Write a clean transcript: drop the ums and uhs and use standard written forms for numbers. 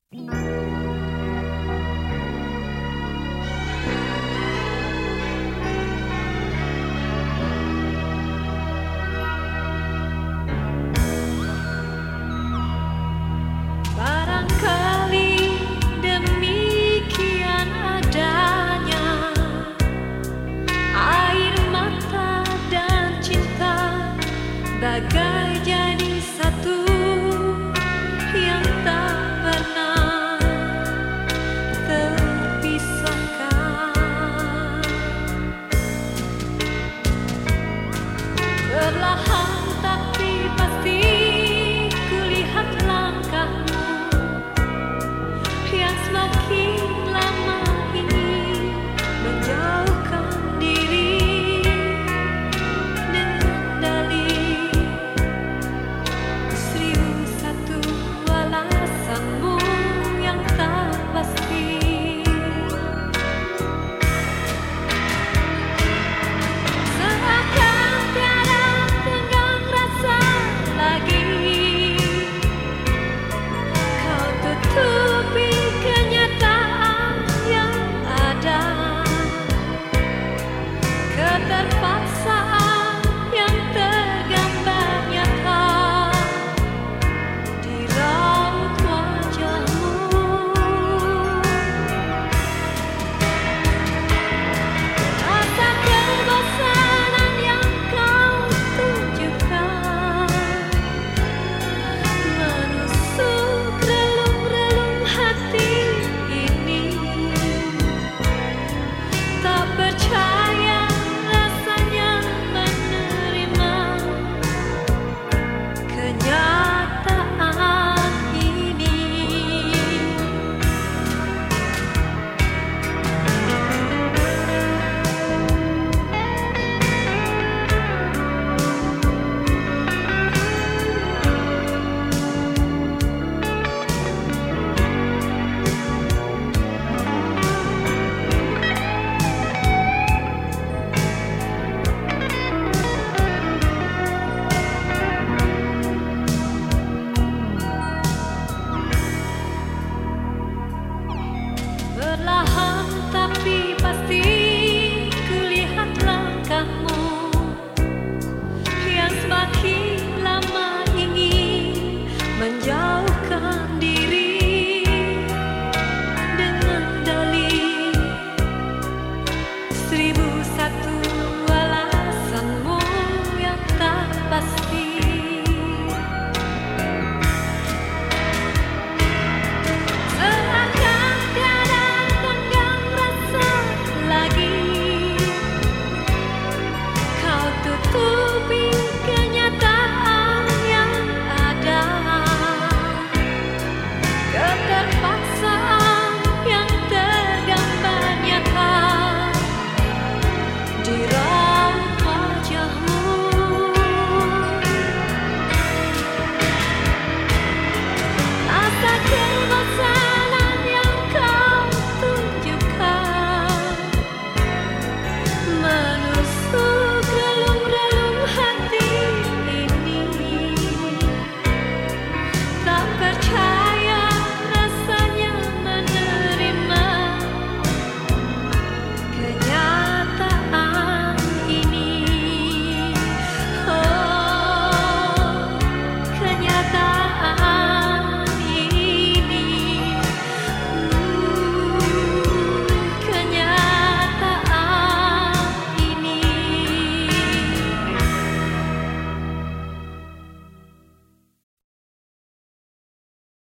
Barangkali demikian adanya air mata dan cinta, bagai jadi satu yang tak pernah terpisahkan. Perlahan tapi pasti kulihat langkahmu yang semakin lama ini menjauhkan diri dengan dalih 1001 alasanmu yang tak pasti. Seakan tiada tenggang rasa lagi, kau tutupi kenyataan yang ada, keterpaksaan yang tergambar nyata di raut wajahmu. Rasa kebosanan yang kau tunjukkan menusuk relung-relung hati ini. Tak percaya rasanya menerima kenyataan ini. Perlahan tapi pasti kulihat langkahmu yang semakin lama ingin menjauhkan diri dengan dalih 1001 alasanmu yang tak pasti. Seakan tiada tenggang rasa lagi, kau tutupi kenyataan yang ada, keterpaksaan